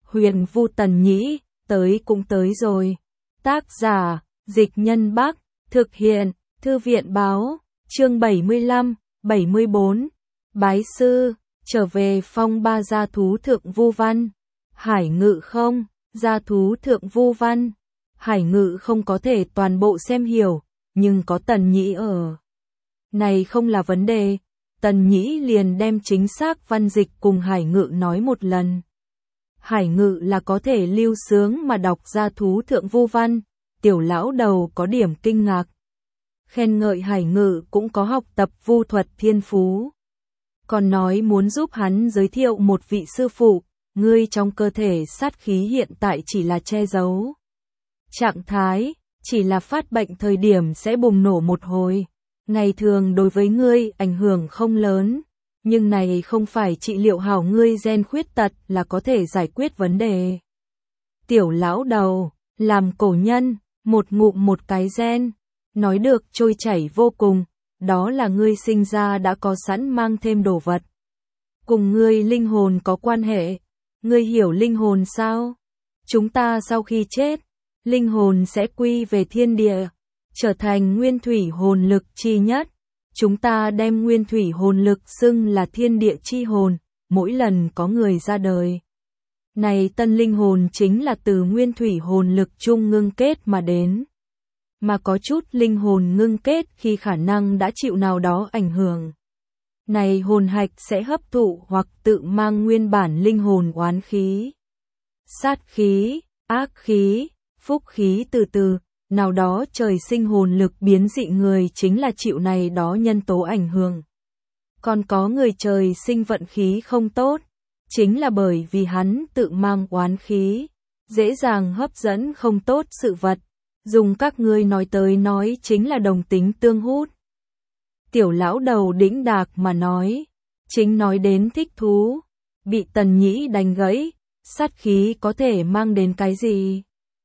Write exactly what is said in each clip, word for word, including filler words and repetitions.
Huyền Vu Tần Nhĩ, tới cũng tới rồi. Tác giả, Dịch Nhân Bắc, thực hiện, Thư viện Báo, chương bảy mươi lăm, bảy mươi bốn. Bái sư, trở về phong ba gia thú thượng Vu Văn. Hải Ngự không, gia thú thượng Vu Văn. Hải Ngự không có thể toàn bộ xem hiểu, nhưng có Tần Nhĩ ở. Này không là vấn đề, Tần Nhĩ liền đem chính xác văn dịch cùng Hải Ngự nói một lần. Hải Ngự là có thể lưu sướng mà đọc gia thú thượng Vu Văn, tiểu lão đầu có điểm kinh ngạc. Khen ngợi Hải Ngự cũng có học tập vu thuật thiên phú. Còn nói muốn giúp hắn giới thiệu một vị sư phụ, ngươi trong cơ thể sát khí hiện tại chỉ là che giấu trạng thái, chỉ là phát bệnh thời điểm sẽ bùng nổ một hồi. Ngày thường đối với ngươi ảnh hưởng không lớn, nhưng này không phải trị liệu hảo ngươi gen khuyết tật là có thể giải quyết vấn đề. Tiểu lão đầu, làm cổ nhân, một ngụm một cái gen, nói được trôi chảy vô cùng, đó là ngươi sinh ra đã có sẵn mang thêm đồ vật. Cùng ngươi linh hồn có quan hệ, ngươi hiểu linh hồn sao? Chúng ta sau khi chết, linh hồn sẽ quy về thiên địa, trở thành nguyên thủy hồn lực chi nhất. Chúng ta đem nguyên thủy hồn lực xưng là thiên địa chi hồn, mỗi lần có người ra đời. Này tân linh hồn chính là từ nguyên thủy hồn lực chung ngưng kết mà đến. Mà có chút linh hồn ngưng kết khi khả năng đã chịu nào đó ảnh hưởng. Này hồn hạch sẽ hấp thụ hoặc tự mang nguyên bản linh hồn oán khí, sát khí, ác khí, phúc khí từ từ. Nào đó trời sinh hồn lực biến dị người chính là chịu này đó nhân tố ảnh hưởng. Còn có người trời sinh vận khí không tốt, chính là bởi vì hắn tự mang oán khí, dễ dàng hấp dẫn không tốt sự vật. Dùng các ngươi nói tới nói chính là đồng tính tương hút. Tiểu lão đầu đĩnh đạc mà nói, chính nói đến thích thú, bị Tần Nhĩ đánh gãy, sát khí có thể mang đến cái gì?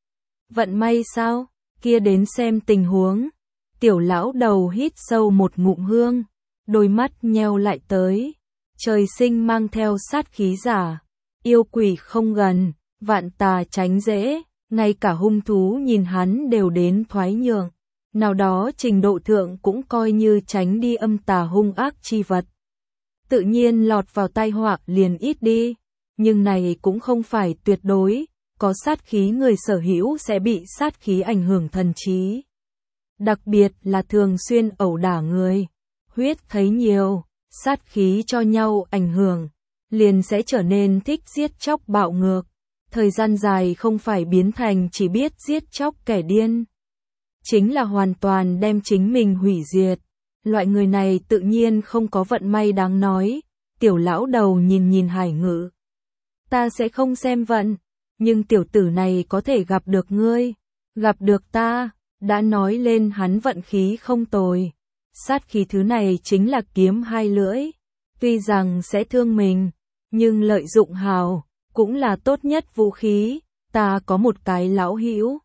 Vận may sao? Kia đến xem tình huống. Tiểu lão đầu hít sâu một ngụm hương, đôi mắt nheo lại tới. Trời sinh mang theo sát khí giả, yêu quỷ không gần, vạn tà tránh dễ, ngay cả hung thú nhìn hắn đều đến thoái nhượng. Nào đó trình độ thượng cũng coi như tránh đi âm tà hung ác chi vật. Tự nhiên lọt vào tai họa liền ít đi, nhưng này cũng không phải tuyệt đối. Có sát khí người sở hữu sẽ bị sát khí ảnh hưởng thần trí. Đặc biệt là thường xuyên ẩu đả người, huyết thấy nhiều, sát khí cho nhau ảnh hưởng, liền sẽ trở nên thích giết chóc bạo ngược. Thời gian dài không phải biến thành chỉ biết giết chóc kẻ điên. Chính là hoàn toàn đem chính mình hủy diệt. Loại người này tự nhiên không có vận may đáng nói. Tiểu lão đầu nhìn nhìn Hải Ngự. Ta sẽ không xem vận. Nhưng tiểu tử này có thể gặp được ngươi, gặp được ta, đã nói lên hắn vận khí không tồi. Sát khí thứ này chính là kiếm hai lưỡi, tuy rằng sẽ thương mình, nhưng lợi dụng hào, cũng là tốt nhất vũ khí. Ta có một cái lão hữu,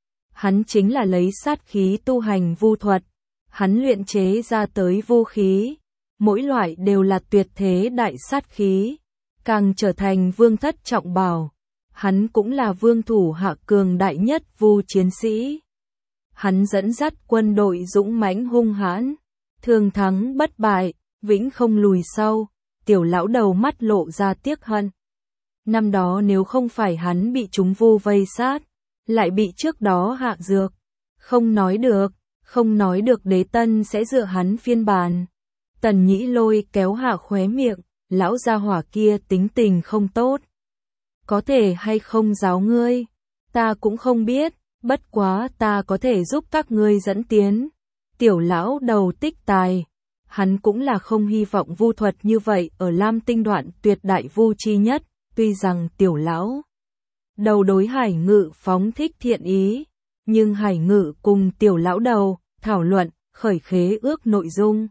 hắn chính là lấy sát khí tu hành vu thuật, hắn luyện chế ra tới vũ khí, mỗi loại đều là tuyệt thế đại sát khí, càng trở thành vương thất trọng bảo. Hắn cũng là vương thủ hạ cường đại nhất vu chiến sĩ. Hắn dẫn dắt quân đội dũng mãnh hung hãn, thường thắng bất bại, vĩnh không lùi sau. Tiểu lão đầu mắt lộ ra tiếc hận. Năm đó nếu không phải hắn bị chúng vu vây sát, lại bị trước đó hạ dược, không nói được, không nói được đế tân sẽ dựa hắn phiên bản. Tần Nhĩ lôi kéo hạ khóe miệng, lão gia hỏa kia tính tình không tốt. Có thể hay không giáo ngươi, ta cũng không biết, bất quá ta có thể giúp các ngươi dẫn tiến. Tiểu lão đầu tích tài, hắn cũng là không hy vọng vu thuật như vậy ở Lam Tinh đoạn tuyệt đại vu chi nhất, tuy rằng tiểu lão đầu đối Hải Ngự phóng thích thiện ý, nhưng Hải Ngự cùng tiểu lão đầu thảo luận, khởi khế ước nội dung.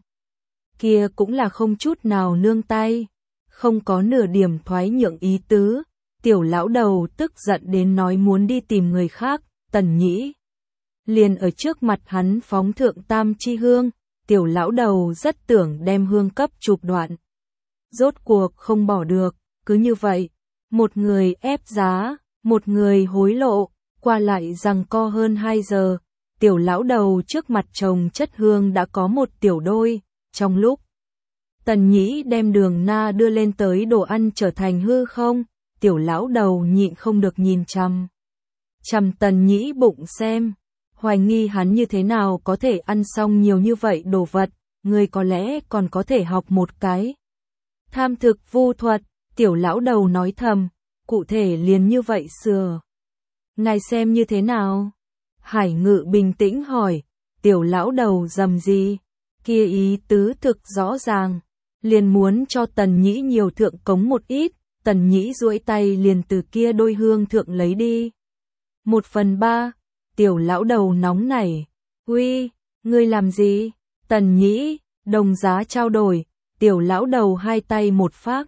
Kia cũng là không chút nào nương tay, không có nửa điểm thoái nhượng ý tứ. Tiểu lão đầu tức giận đến nói muốn đi tìm người khác. Tần Nhĩ liền ở trước mặt hắn phóng thượng tam chi hương. Tiểu lão đầu rất tưởng đem hương cấp chụp đoạn, rốt cuộc không bỏ được. Cứ như vậy, Một người ép giá, một người hối lộ, qua lại giằng co hơn hai giờ, tiểu lão đầu trước mặt chồng chất hương đã có một tiểu đôi, trong lúc Tần Nhĩ đem đường na đưa lên tới đồ ăn trở thành hư không, tiểu lão đầu nhịn không được nhìn chằm chằm Tần Nhĩ bụng xem, hoài nghi hắn như thế nào có thể ăn xong nhiều như vậy đồ vật, người có lẽ còn có thể học một cái tham thực vu thuật, tiểu lão đầu nói thầm, cụ thể liền như vậy sửa. Ngài xem như thế nào? Hải Ngự bình tĩnh hỏi, tiểu lão đầu rầm gì? Kia ý tứ thực rõ ràng, liền muốn cho Tần Nhĩ nhiều thượng cống một ít, Tần Nhĩ duỗi tay liền từ kia đôi hương thượng lấy đi. Một phần ba, tiểu lão đầu nóng nảy, uy, ngươi làm gì? Tần Nhĩ, đồng giá trao đổi, tiểu lão đầu hai tay một phác,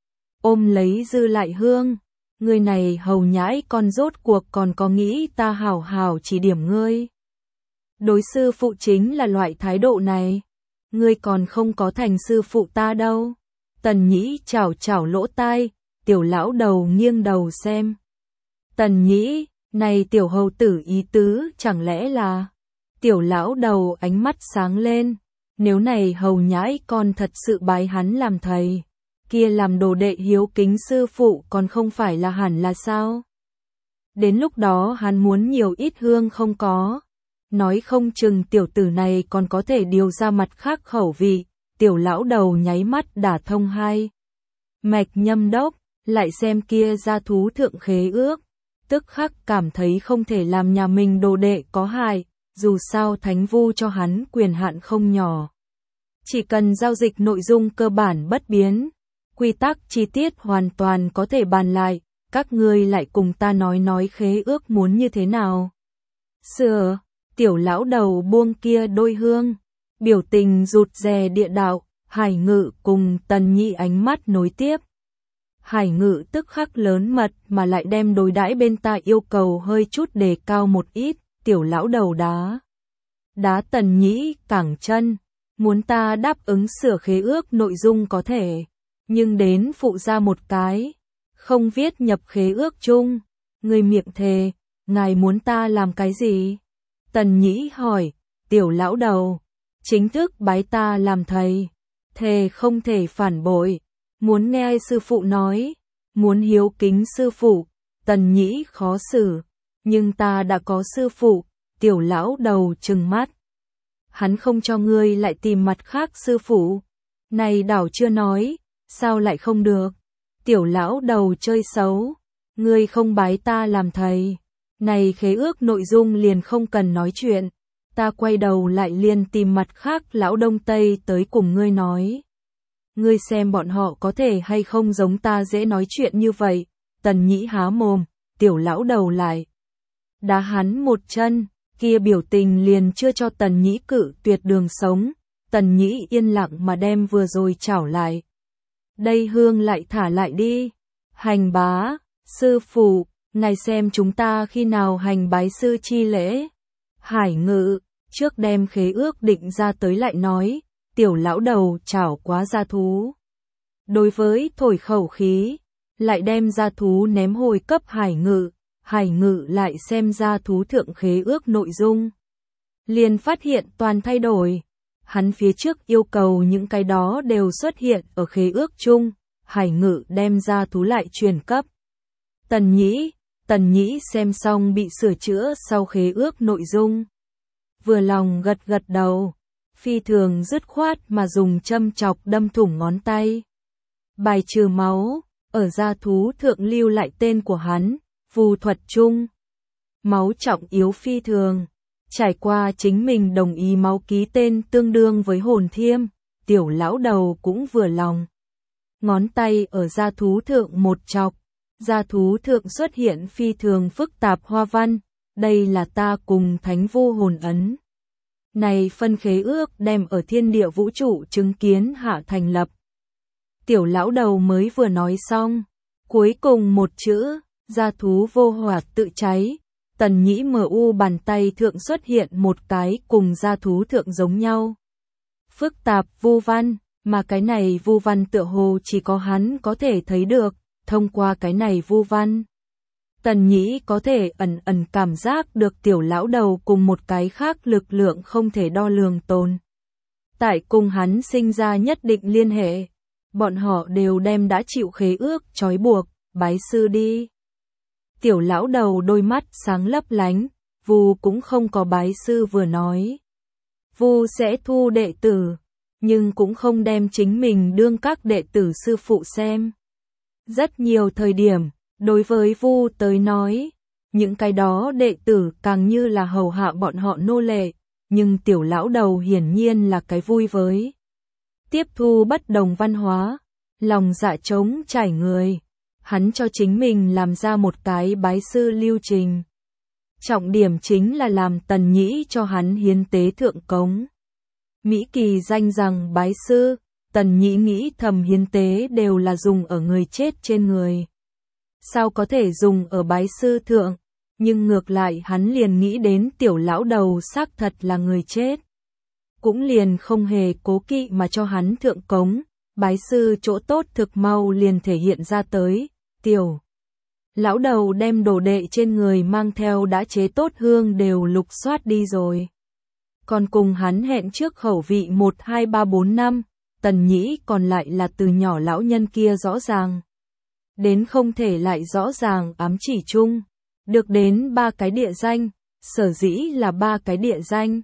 ôm lấy dư lại hương. Người này hầu nhãi con rốt cuộc còn có nghĩ ta hảo hảo chỉ điểm ngươi. Đối sư phụ chính là loại thái độ này. Ngươi còn không có thành sư phụ ta đâu. Tần Nhĩ chảo chảo lỗ tai, tiểu lão đầu nghiêng đầu xem. Tần Nhĩ, này tiểu hầu tử ý tứ chẳng lẽ là... Tiểu lão đầu ánh mắt sáng lên. Nếu này hầu nhãi con thật sự bái hắn làm thầy, kia làm đồ đệ hiếu kính sư phụ còn không phải là hẳn là sao? Đến lúc đó hắn muốn nhiều ít hương không có. Nói không chừng tiểu tử này còn có thể điều ra mặt khác khẩu vị, tiểu lão đầu nháy mắt đả thông hai. Mạch nhâm đốc, lại xem kia gia thú thượng khế ước, tức khắc cảm thấy không thể làm nhà mình đồ đệ có hại, dù sao thánh vu cho hắn quyền hạn không nhỏ. Chỉ cần giao dịch nội dung cơ bản bất biến, quy tắc chi tiết hoàn toàn có thể bàn lại, các ngươi lại cùng ta nói nói khế ước muốn như thế nào. Sửa, tiểu lão đầu buông kia đôi hương, biểu tình rụt rè địa đạo, Hải Ngự cùng Tần Nhĩ ánh mắt nối tiếp. Hải Ngự tức khắc lớn mật mà lại đem đối đãi bên ta yêu cầu hơi chút đề cao một ít, tiểu lão đầu đá. Đá Tần Nhĩ cẳng chân, muốn ta đáp ứng sửa khế ước nội dung có thể, nhưng đến phụ ra một cái, không viết nhập khế ước chung, người miệng thề, ngài muốn ta làm cái gì? Tần Nhĩ hỏi, tiểu lão đầu, chính thức bái ta làm thầy, thề không thể phản bội, muốn nghe sư phụ nói, muốn hiếu kính sư phụ, Tần Nhĩ khó xử, nhưng ta đã có sư phụ, tiểu lão đầu trừng mắt. Hắn không cho ngươi lại tìm mặt khác sư phụ, này đảo chưa nói, sao lại không được? Tiểu lão đầu chơi xấu, ngươi không bái ta làm thầy, này khế ước nội dung liền không cần nói chuyện, ta quay đầu lại liền tìm mặt khác lão đông tây tới cùng ngươi nói. Ngươi xem bọn họ có thể hay không giống ta dễ nói chuyện như vậy. Tần Nhĩ há mồm, tiểu lão đầu lại đá hắn một chân, kia biểu tình liền chưa cho Tần Nhĩ cự tuyệt đường sống. Tần Nhĩ yên lặng mà đem vừa rồi chảo lại. Đây hương lại thả lại đi. Hành bá, sư phụ, ngài xem chúng ta khi nào hành bái sư chi lễ. Hải Ngự, trước đem khế ước định ra tới lại nói, tiểu lão đầu chảo quá gia thú. Đối với thổi khẩu khí, lại đem gia thú ném hồi cấp Hải Ngự, Hải Ngự lại xem gia thú thượng khế ước nội dung. Liền phát hiện toàn thay đổi. Hắn phía trước yêu cầu những cái đó đều xuất hiện ở khế ước chung, Hải Ngự đem gia thú lại truyền cấp. Tần Nhĩ, Tần Nhĩ xem xong bị sửa chữa sau khế ước nội dung. Vừa lòng gật gật đầu, phi thường dứt khoát mà dùng châm chọc đâm thủng ngón tay. Bài trừ máu, ở gia thú thượng lưu lại tên của hắn, phù thuật chung. Máu trọng yếu phi thường, trải qua chính mình đồng ý máu ký tên tương đương với hồn thiêm, tiểu lão đầu cũng vừa lòng. Ngón tay ở gia thú thượng một chọc, gia thú thượng xuất hiện phi thường phức tạp hoa văn, đây là ta cùng thánh vu hồn ấn. Này phân khế ước đem ở thiên địa vũ trụ chứng kiến hạ thành lập. Tiểu lão đầu mới vừa nói xong, cuối cùng một chữ, gia thú vô hỏa tự cháy. Tần Nhĩ mờ u bàn tay thượng xuất hiện một cái cùng gia thú thượng giống nhau. Phức tạp vu văn, mà cái này vu văn tựa hồ chỉ có hắn có thể thấy được, thông qua cái này vu văn. Tần Nhĩ có thể ẩn ẩn cảm giác được tiểu lão đầu cùng một cái khác lực lượng không thể đo lường tồn tại cùng hắn sinh ra nhất định liên hệ. Bọn họ đều đem đã chịu khế ước trói buộc, bái sư đi. Tiểu lão đầu đôi mắt sáng lấp lánh, Vu cũng không có bái sư vừa nói. Vu sẽ thu đệ tử, nhưng cũng không đem chính mình đương các đệ tử sư phụ xem. Rất nhiều thời điểm, đối với Vu tới nói, những cái đó đệ tử càng như là hầu hạ bọn họ nô lệ, nhưng tiểu lão đầu hiển nhiên là cái vui với. Tiếp thu bất đồng văn hóa, lòng dạ trống trải người, hắn cho chính mình làm ra một cái bái sư lưu trình. Trọng điểm chính là làm Tần Nhĩ cho hắn hiến tế thượng cống. Mỹ Kỳ danh rằng bái sư, Tần Nhĩ nghĩ thầm hiến tế đều là dùng ở người chết trên người. Sao có thể dùng ở bái sư thượng, nhưng ngược lại hắn liền nghĩ đến tiểu lão đầu xác thật là người chết. Cũng liền không hề cố kỵ mà cho hắn thượng cống, bái sư chỗ tốt thực mau liền thể hiện ra tới, tiểu. Lão đầu đem đồ đệ trên người mang theo đã chế tốt hương đều lục soát đi rồi. Còn cùng hắn hẹn trước khẩu vị một hai ba bốn năm, Tần Nhĩ còn lại là từ nhỏ lão nhân kia rõ ràng. Đến không thể lại rõ ràng ám chỉ chung, được đến ba cái địa danh, sở dĩ là ba cái địa danh,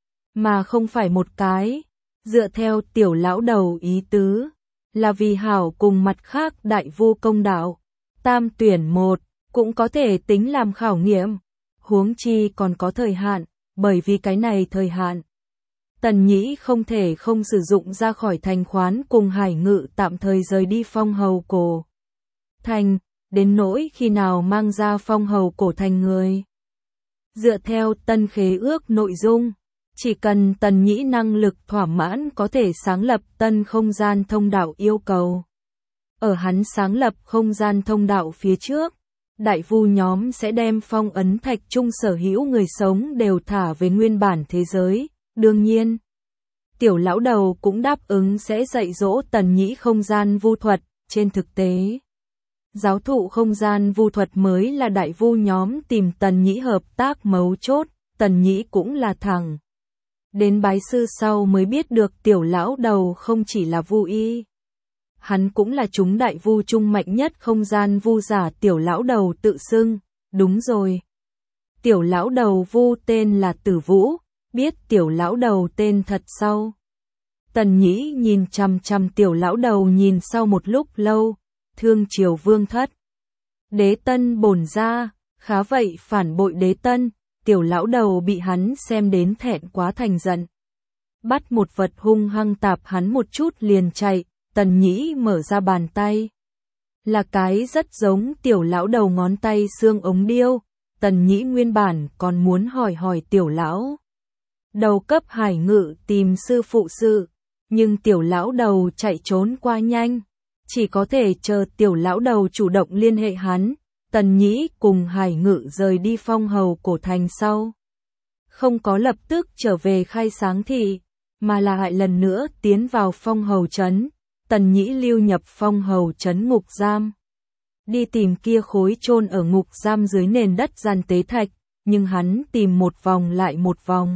mà không phải một cái, dựa theo tiểu lão đầu ý tứ, là vì hảo cùng mặt khác đại vu công đạo, tam tuyển một, cũng có thể tính làm khảo nghiệm, huống chi còn có thời hạn, bởi vì cái này thời hạn. Tần Nhĩ không thể không sử dụng ra khỏi thành khoán cùng Hải Ngự tạm thời rời đi phong hầu cổ thành, đến nỗi khi nào mang ra phong hầu cổ thành người. Dựa theo tân khế ước nội dung, chỉ cần Tần Nhĩ năng lực thỏa mãn có thể sáng lập tân không gian thông đạo yêu cầu. Ở hắn sáng lập không gian thông đạo phía trước, đại vu nhóm sẽ đem phong ấn thạch trung sở hữu người sống đều thả về nguyên bản thế giới. Đương nhiên, tiểu lão đầu cũng đáp ứng sẽ dạy dỗ Tần Nhĩ không gian vu thuật. Trên thực tế, giáo thụ không gian vu thuật mới là đại vu nhóm tìm Tần Nhĩ hợp tác mấu chốt. Tần Nhĩ cũng là thẳng đến bái sư sau mới biết được tiểu lão đầu không chỉ là vu y. Hắn cũng là chúng đại vu trung mạnh nhất không gian vu giả. Tiểu lão đầu tự xưng, đúng rồi. Tiểu lão đầu vu tên là Tử Vũ, biết tiểu lão đầu tên thật sau. Tần Nhĩ nhìn chằm chằm tiểu lão đầu nhìn sau một lúc lâu, thương triều vương thất. Đế tân bổn ra, khá vậy phản bội đế tân, tiểu lão đầu bị hắn xem đến thẹn quá thành giận. Bắt một vật hung hăng tạp hắn một chút liền chạy. Tần Nhĩ mở ra bàn tay. Là cái rất giống tiểu lão đầu ngón tay xương ống điêu. Tần Nhĩ nguyên bản còn muốn hỏi hỏi tiểu lão đầu cấp Hải Ngự tìm sư phụ sự. Nhưng tiểu lão đầu chạy trốn qua nhanh. Chỉ có thể chờ tiểu lão đầu chủ động liên hệ hắn. Tần Nhĩ cùng Hải Ngự rời đi phong hầu cổ thành sau. Không có lập tức trở về khai sáng thị, mà là lại lần nữa tiến vào phong hầu trấn. Tần Nhĩ lưu nhập phong hầu trấn ngục giam. Đi tìm kia khối chôn ở ngục giam dưới nền đất gian tế thạch, nhưng hắn tìm một vòng lại một vòng.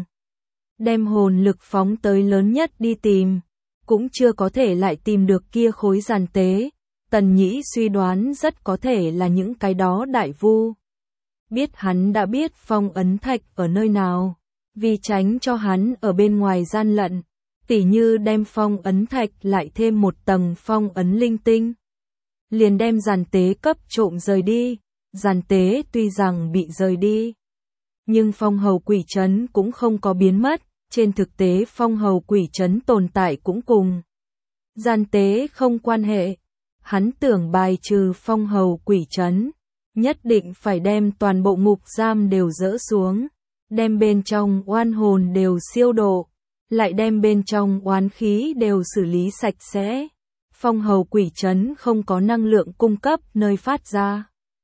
Đem hồn lực phóng tới lớn nhất đi tìm, cũng chưa có thể lại tìm được kia khối giàn tế. Tần Nhĩ suy đoán rất có thể là những cái đó đại vu. Biết hắn đã biết phong ấn thạch ở nơi nào, vì tránh cho hắn ở bên ngoài gian lận. Tỉ như đem phong ấn thạch lại thêm một tầng phong ấn linh tinh. Liền đem giàn tế cấp trộm rời đi. Giàn tế tuy rằng bị rời đi, nhưng phong hầu quỷ trấn cũng không có biến mất. Trên thực tế phong hầu quỷ trấn tồn tại cũng cùng giàn tế không quan hệ. Hắn tưởng bài trừ phong hầu quỷ trấn, nhất định phải đem toàn bộ ngục giam đều dỡ xuống, đem bên trong oan hồn đều siêu độ, lại đem bên trong oán khí đều xử lý sạch sẽ. Phong hầu quỷ trấn không có năng lượng cung cấp nơi phát ra,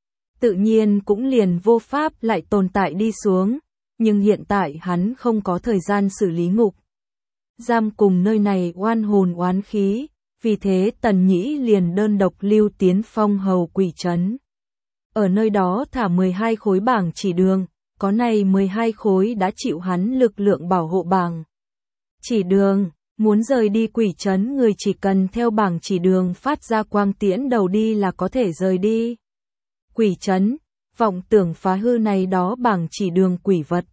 tự nhiên cũng liền vô pháp lại tồn tại đi xuống, nhưng hiện tại hắn không có thời gian xử lý ngục giam cùng nơi này oan hồn oán khí, vì thế Tần Nhĩ liền đơn độc lưu tiến phong hầu quỷ trấn. Ở nơi đó thả mười hai khối bảng chỉ đường, có này mười hai khối đã chịu hắn lực lượng bảo hộ bảng chỉ đường, muốn rời đi quỷ trấn người chỉ cần theo bảng chỉ đường phát ra quang tiễn đầu đi là có thể rời đi quỷ trấn, vọng tưởng phá hư này đó bảng chỉ đường quỷ vật.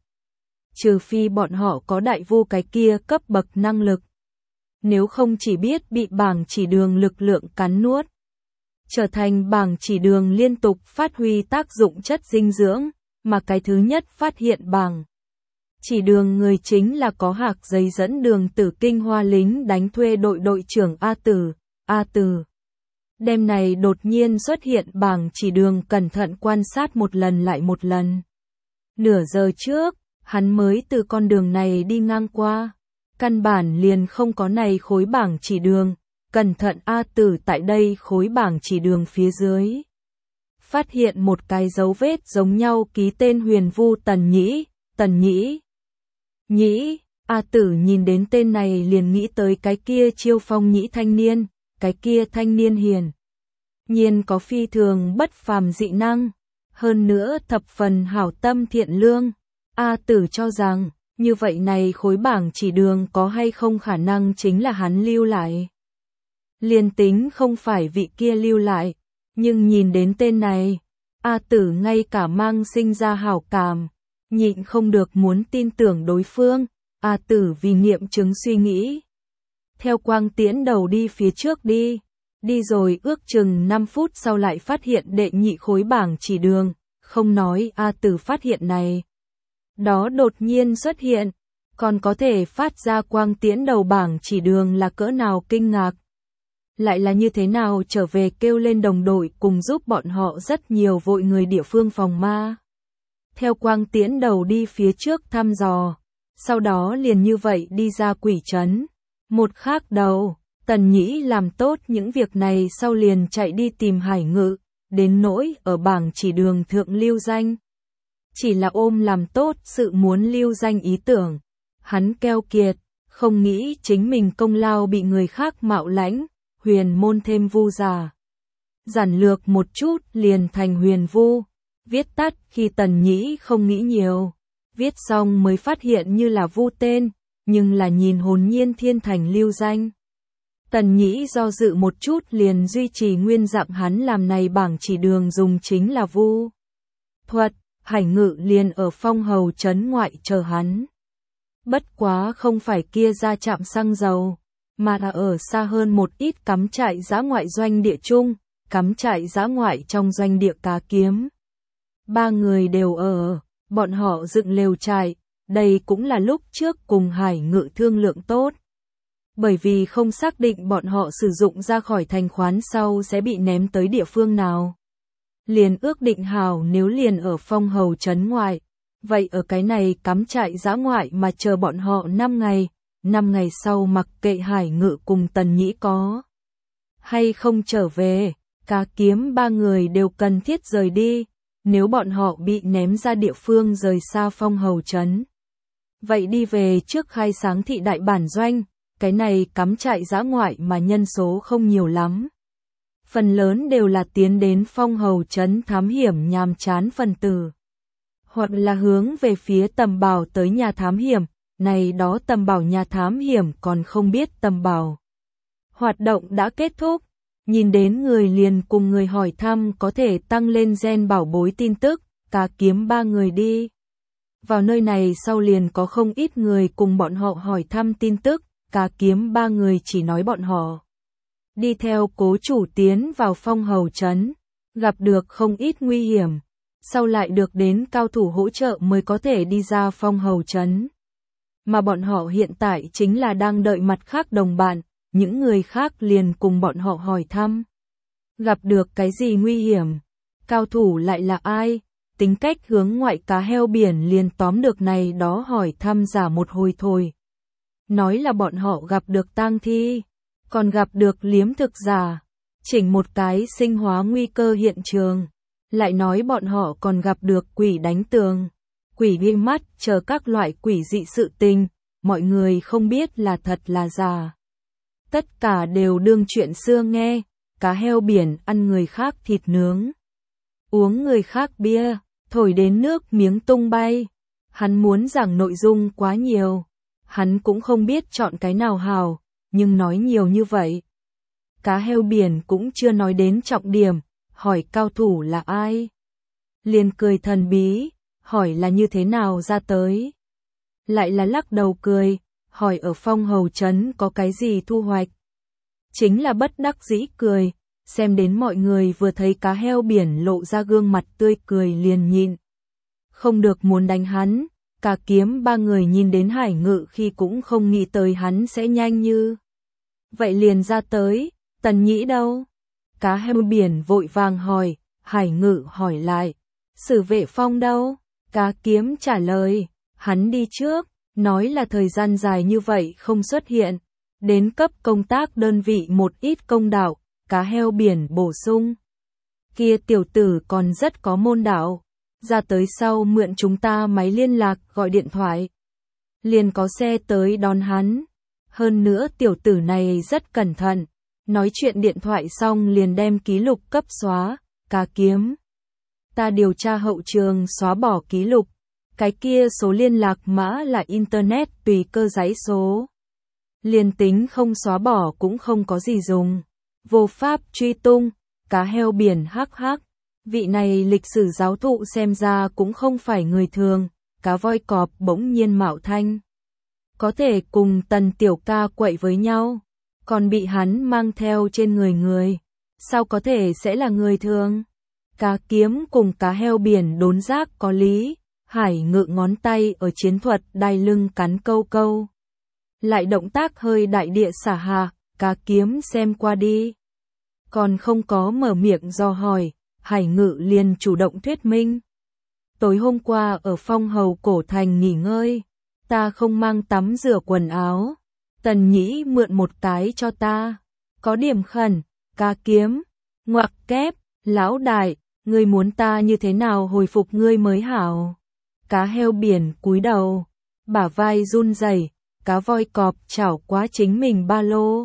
Trừ phi bọn họ có đại vu cái kia cấp bậc năng lực. Nếu không chỉ biết bị bảng chỉ đường lực lượng cắn nuốt. Trở thành bảng chỉ đường liên tục phát huy tác dụng chất dinh dưỡng, mà cái thứ nhất phát hiện bảng chỉ đường người chính là có hạc giấy dẫn đường Tử Kinh Hoa lính đánh thuê đội đội trưởng A Tử, A Tử. Đêm này đột nhiên xuất hiện bảng chỉ đường cẩn thận quan sát một lần lại một lần. Nửa giờ trước, hắn mới từ con đường này đi ngang qua. Căn bản liền không có này khối bảng chỉ đường, cẩn thận A Tử tại đây khối bảng chỉ đường phía dưới. Phát hiện một cái dấu vết giống nhau ký tên Huyền Vu Tần Nhĩ, Tần Nhĩ. Nhĩ, A Tử nhìn đến tên này liền nghĩ tới cái kia Chiêu Phong Nhĩ thanh niên, cái kia thanh niên hiền nhiên có phi thường bất phàm dị năng, hơn nữa thập phần hảo tâm thiện lương. A Tử cho rằng, như vậy này khối bảng chỉ đường có hay không khả năng chính là hắn lưu lại. Liên tính không phải vị kia lưu lại, nhưng nhìn đến tên này, A Tử ngay cả mang sinh ra hảo cảm, nhịn không được muốn tin tưởng đối phương. A Tử vì nghiệm chứng suy nghĩ, theo quang tiễn đầu đi phía trước đi, đi rồi ước chừng năm phút sau lại phát hiện đệ nhị khối bảng chỉ đường, không nói A Tử phát hiện này. Đó đột nhiên xuất hiện, còn có thể phát ra quang tiễn đầu bảng chỉ đường là cỡ nào kinh ngạc. Lại là như thế nào trở về kêu lên đồng đội cùng giúp bọn họ rất nhiều vội người địa phương phòng ma. Theo quang tiễn đầu đi phía trước thăm dò, sau đó liền như vậy đi ra quỷ trấn. Một khác đầu, Tần Nhĩ làm tốt những việc này sau liền chạy đi tìm Hải Ngự, đến nỗi ở bảng chỉ đường thượng lưu danh. Chỉ là ôm làm tốt sự muốn lưu danh ý tưởng. Hắn keo kiệt, không nghĩ chính mình công lao bị người khác mạo lãnh, huyền môn thêm vu giả. Giản lược một chút liền thành huyền vu, viết tắt khi Tần Nhĩ không nghĩ nhiều. Viết xong mới phát hiện như là vu tên, nhưng là nhìn hồn nhiên thiên thành lưu danh. Tần Nhĩ do dự một chút liền duy trì nguyên dạng hắn làm này bảng chỉ đường dùng chính là vu thuật. Hải Ngự liền ở phong hầu trấn ngoại chờ hắn. Bất quá không phải kia ra trạm xăng dầu, mà là ở xa hơn một ít cắm trại giã ngoại doanh địa chung, cắm trại giã ngoại trong doanh địa Cá Kiếm. Ba người đều ở, bọn họ dựng lều trại, đây cũng là lúc trước cùng Hải Ngự thương lượng tốt. Bởi vì không xác định bọn họ sử dụng ra khỏi thành khoán sau sẽ bị ném tới địa phương nào. Liền ước định hào nếu liền ở phong hầu trấn ngoại, vậy ở cái này cắm trại giã ngoại mà chờ bọn họ năm ngày, năm ngày sau mặc kệ Hải Ngự cùng Tần Nhĩ có hay không trở về, Cá Kiếm ba người đều cần thiết rời đi, nếu bọn họ bị ném ra địa phương rời xa phong hầu trấn. Vậy đi về trước khai sáng thị đại bản doanh, cái này cắm trại giã ngoại mà nhân số không nhiều lắm. Phần lớn đều là tiến đến phong hầu trấn thám hiểm nhàm chán phần tử. Hoặc là hướng về phía tầm bảo tới nhà thám hiểm, này đó tầm bảo nhà thám hiểm còn không biết tầm bảo. Hoạt động đã kết thúc, nhìn đến người liền cùng người hỏi thăm có thể tăng lên gen bảo bối tin tức, Cá Kiếm ba người đi. Vào nơi này sau liền có không ít người cùng bọn họ hỏi thăm tin tức, Cá Kiếm ba người chỉ nói bọn họ đi theo cố chủ tiến vào phong hầu trấn, gặp được không ít nguy hiểm, sau lại được đến cao thủ hỗ trợ mới có thể đi ra phong hầu trấn. Mà bọn họ hiện tại chính là đang đợi mặt khác đồng bạn, những người khác liền cùng bọn họ hỏi thăm. Gặp được cái gì nguy hiểm? Cao thủ lại là ai? Tính cách hướng ngoại cá heo biển liền tóm được này đó hỏi thăm giả một hồi thôi. Nói là bọn họ gặp được tang thi, còn gặp được liếm thực giả, chỉnh một cái sinh hóa nguy cơ hiện trường. Lại nói bọn họ còn gặp được quỷ đánh tường, quỷ ghi mắt chờ các loại quỷ dị sự tình, mọi người không biết là thật là giả. Tất cả đều đương chuyện xưa nghe, cá heo biển ăn người khác thịt nướng, uống người khác bia, thổi đến nước miếng tung bay. Hắn muốn giảng nội dung quá nhiều, hắn cũng không biết chọn cái nào hào, nhưng nói nhiều như vậy. Cá heo biển cũng chưa nói đến trọng điểm, hỏi cao thủ là ai. Liền cười thần bí, hỏi là như thế nào ra tới. Lại là lắc đầu cười, hỏi ở Phong Hầu Trấn có cái gì thu hoạch. Chính là bất đắc dĩ cười, xem đến mọi người vừa thấy cá heo biển lộ ra gương mặt tươi cười liền nhịn. Không được muốn đánh hắn, Cả Kiếm ba người nhìn đến Hải Ngự khi cũng không nghĩ tới hắn sẽ nhanh như. Vậy liền ra tới, Tần Nhĩ đâu? Cá heo biển vội vàng hỏi, Hải Ngự hỏi lại, Sử Vệ Phong đâu? Cá Kiếm trả lời, hắn đi trước, nói là thời gian dài như vậy không xuất hiện, đến cấp công tác đơn vị một ít công đạo. Cá heo biển bổ sung, kia tiểu tử còn rất có môn đạo, ra tới sau mượn chúng ta máy liên lạc gọi điện thoại, liền có xe tới đón hắn. Hơn nữa tiểu tử này rất cẩn thận, nói chuyện điện thoại xong liền đem ký lục cấp xóa. Cá Kiếm, ta điều tra hậu trường xóa bỏ ký lục, cái kia số liên lạc mã là internet tùy cơ giấy số, liền tính không xóa bỏ cũng không có gì dùng, vô pháp truy tung. Cá heo biển hắc hắc, vị này lịch sử giáo thụ xem ra cũng không phải người thường. Cá voi cọp bỗng nhiên mạo thanh, có thể cùng Tần tiểu ca quậy với nhau, còn bị hắn mang theo trên người người, sao có thể sẽ là người thường. Cá Kiếm cùng cá heo biển đốn giác có lý. Hải Ngự ngón tay ở chiến thuật đai lưng cắn câu câu, lại động tác hơi đại địa xả hạ. Cá Kiếm xem qua đi, còn không có mở miệng do hỏi, Hải Ngự liền chủ động thuyết minh. Tối hôm qua ở Phong Hầu Cổ Thành nghỉ ngơi, ta không mang tắm rửa quần áo, Tần Nhĩ mượn một cái cho ta, có điểm khẩn. Cá Kiếm, ngoặc kép, lão đại, ngươi muốn ta như thế nào hồi phục ngươi mới hảo? Cá heo biển cúi đầu, bả vai run rẩy. Cá voi cọp chảo quá chính mình ba lô,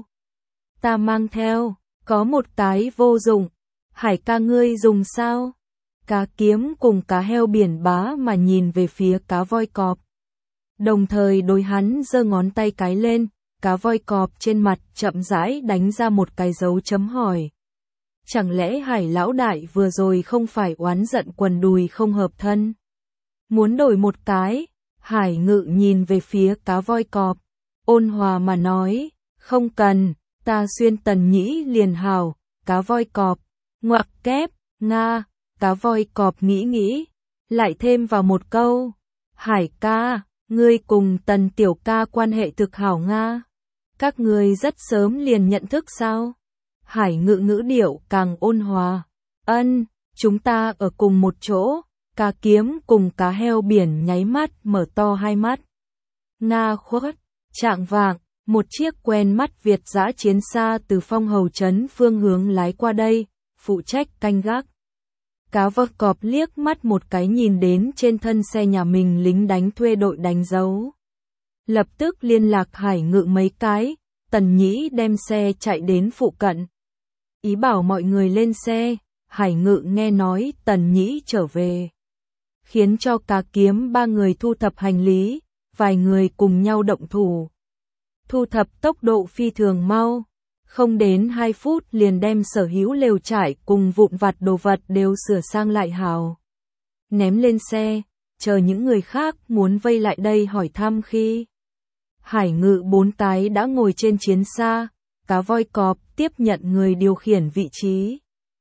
ta mang theo, có một cái vô dụng, Hải ca ngươi dùng sao? Cá Kiếm cùng cá heo biển bá mà nhìn về phía cá voi cọp, đồng thời đối hắn giơ ngón tay cái lên. Cá voi cọp trên mặt chậm rãi đánh ra một cái dấu chấm hỏi. Chẳng lẽ Hải lão đại vừa rồi không phải oán giận quần đùi không hợp thân, muốn đổi một cái? Hải Ngự nhìn về phía cá voi cọp, ôn hòa mà nói, không cần, ta xuyên Tần Nhĩ liền hào. Cá voi cọp, ngoặc kép, nga. Cá voi cọp nghĩ nghĩ, lại thêm vào một câu, Hải ca, ngươi cùng Tần tiểu ca quan hệ thực hảo nga. Các ngươi rất sớm liền nhận thức sao? Hải Ngự ngữ điệu càng ôn hòa, ân, chúng ta ở cùng một chỗ. Cá Kiếm cùng cá heo biển nháy mắt mở to hai mắt. Nga khuất, trạng vạng, một chiếc quen mắt Việt dã chiến xa từ Phong Hầu Trấn phương hướng lái qua đây, phụ trách canh gác. Cá voi cọp liếc mắt một cái nhìn đến trên thân xe nhà mình lính đánh thuê đội đánh dấu, lập tức liên lạc Hải Ngự mấy cái. Tần Nhĩ đem xe chạy đến phụ cận, ý bảo mọi người lên xe. Hải Ngự nghe nói Tần Nhĩ trở về, khiến cho Cá Kiếm ba người thu thập hành lý, vài người cùng nhau động thủ. Thu thập tốc độ phi thường mau, không đến hai phút liền đem sở hữu lều trại cùng vụn vặt đồ vật đều sửa sang lại hào, ném lên xe, chờ những người khác muốn vây lại đây hỏi thăm khi. Hải Ngự bốn tái đã ngồi trên chiến xa, cá voi cọp tiếp nhận người điều khiển vị trí.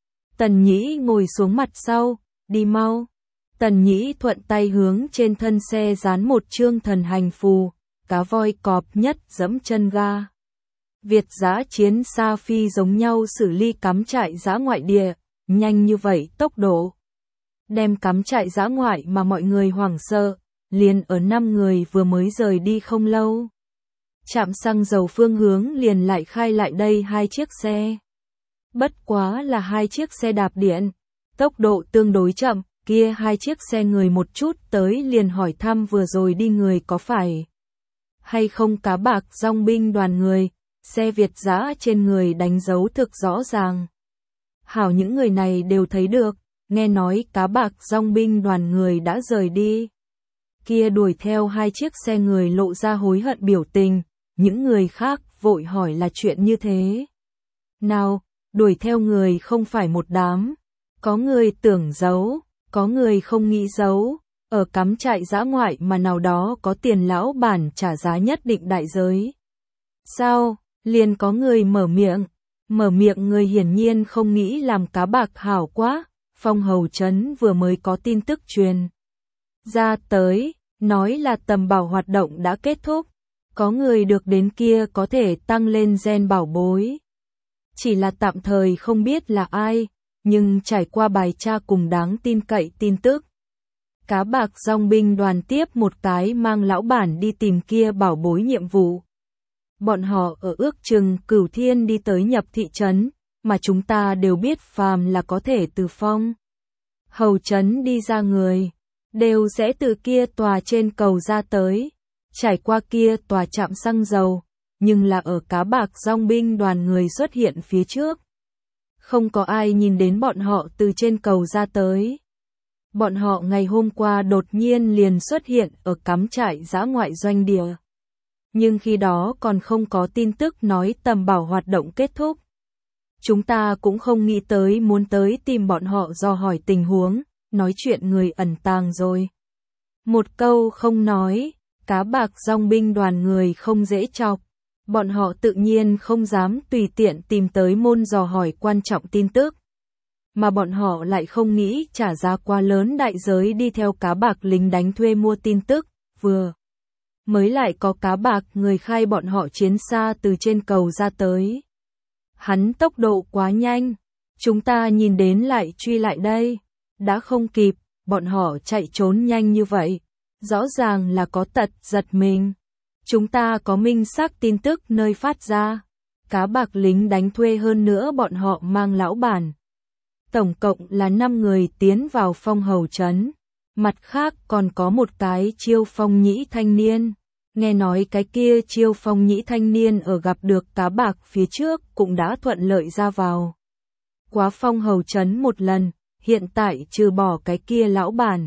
Tần Nhĩ ngồi xuống mặt sau, đi mau. Tần Nhĩ thuận tay hướng trên thân xe dán một chương thần hành phù, cá voi cọp nhất giẫm chân ga. Việt dã chiến xa phi giống nhau xử lý cắm trại dã ngoại địa, nhanh như vậy tốc độ, đem cắm trại dã ngoại mà mọi người hoảng sợ, liền ở năm người vừa mới rời đi không lâu. Trạm xăng dầu phương hướng liền lại khai lại đây hai chiếc xe. Bất quá là hai chiếc xe đạp điện, tốc độ tương đối chậm, kia hai chiếc xe người một chút tới liền hỏi thăm vừa rồi đi người có phải hay không Cá Bạc Dòng binh đoàn người. xe Việt dã trên người đánh dấu thực rõ ràng. Hảo những người này đều thấy được, nghe nói Cá Bạc Dòng binh đoàn người đã rời đi. Kia đuổi theo hai chiếc xe người lộ ra hối hận biểu tình, những người khác vội hỏi là chuyện như thế nào, đuổi theo người không phải một đám, có người tưởng giấu, có người không nghĩ giấu, ở cắm trại dã ngoại mà nào đó có tiền lão bản trả giá nhất định đại giới. Sao, liền có người mở miệng, mở miệng người hiển nhiên không nghĩ làm Cá Bạc hảo quá, Phong Hầu Trấn vừa mới có tin tức truyền ra tới, nói là tầm bảo hoạt động đã kết thúc, có người được đến kia có thể tăng lên gen bảo bối. Chỉ là tạm thời không biết là ai, nhưng trải qua bài tra cùng đáng tin cậy tin tức. Cá Bạc Dòng binh đoàn tiếp một cái mang lão bản đi tìm kia bảo bối nhiệm vụ. Bọn họ ở ước chừng Cửu Thiên đi tới nhập thị trấn, mà chúng ta đều biết phàm là có thể từ Phong Hầu Trấn đi ra người, đều sẽ từ kia tòa trên cầu ra tới, trải qua kia tòa trạm xăng dầu, nhưng là ở Cá Bạc Dòng binh đoàn người xuất hiện phía trước. Không có ai nhìn đến bọn họ từ trên cầu ra tới. Bọn họ ngày hôm qua đột nhiên liền xuất hiện ở cắm trại dã ngoại doanh địa. Nhưng khi đó còn không có tin tức nói tầm bảo hoạt động kết thúc. Chúng ta cũng không nghĩ tới muốn tới tìm bọn họ dò hỏi tình huống, nói chuyện người ẩn tàng rồi. Một câu không nói, Cá Bạc Dòng binh đoàn người không dễ chọc. Bọn họ tự nhiên không dám tùy tiện tìm tới môn dò hỏi quan trọng tin tức. Mà bọn họ lại không nghĩ trả giá quá lớn đại giới đi theo Cá Bạc lính đánh thuê mua tin tức, vừa mới lại có Cá Bạc người khai bọn họ chiến xa từ trên cầu ra tới. Hắn tốc độ quá nhanh, chúng ta nhìn đến lại truy lại đây, đã không kịp, bọn họ chạy trốn nhanh như vậy, rõ ràng là có tật giật mình. Chúng ta có minh xác tin tức nơi phát ra, Cá Bạc lính đánh thuê hơn nữa bọn họ mang lão bản. Tổng cộng là năm người tiến vào Phong Hầu Trấn, mặt khác còn có một cái Chiêu Phong nhĩ thanh niên. Nghe nói cái kia Chiêu Phong nhĩ thanh niên ở gặp được Cá Bạc phía trước cũng đã thuận lợi ra vào quá Phong Hầu Trấn một lần, hiện tại trừ bỏ cái kia lão bản.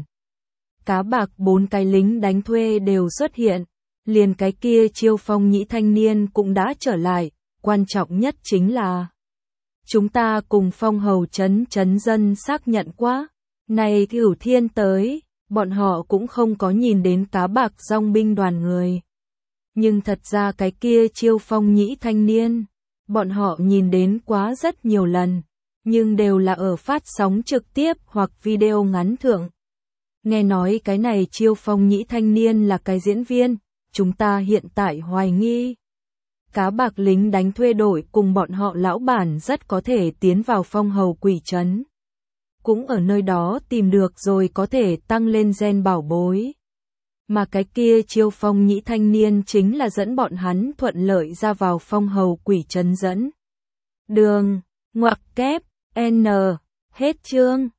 Cá Bạc bốn cái lính đánh thuê đều xuất hiện, liền cái kia Chiêu Phong nhĩ thanh niên cũng đã trở lại, quan trọng nhất chính là chúng ta cùng Phong Hầu Trấn trấn dân xác nhận quá, này Cửu Thiên tới, bọn họ cũng không có nhìn đến Cá Bạc Dòng binh đoàn người. Nhưng thật ra cái kia Chiêu Phong nhĩ thanh niên, bọn họ nhìn đến quá rất nhiều lần, nhưng đều là ở phát sóng trực tiếp hoặc video ngắn thượng. Nghe nói cái này Chiêu Phong nhĩ thanh niên là cái diễn viên, chúng ta hiện tại hoài nghi. Cá Bạc lính đánh thuê đội cùng bọn họ lão bản rất có thể tiến vào Phong Hầu Quỷ Trấn. Cũng ở nơi đó tìm được rồi có thể tăng lên gen bảo bối. Mà cái kia Chiêu Phong nhĩ thanh niên chính là dẫn bọn hắn thuận lợi ra vào Phong Hầu Quỷ Trấn dẫn. Đường, ngoặc kép, N, hết chương.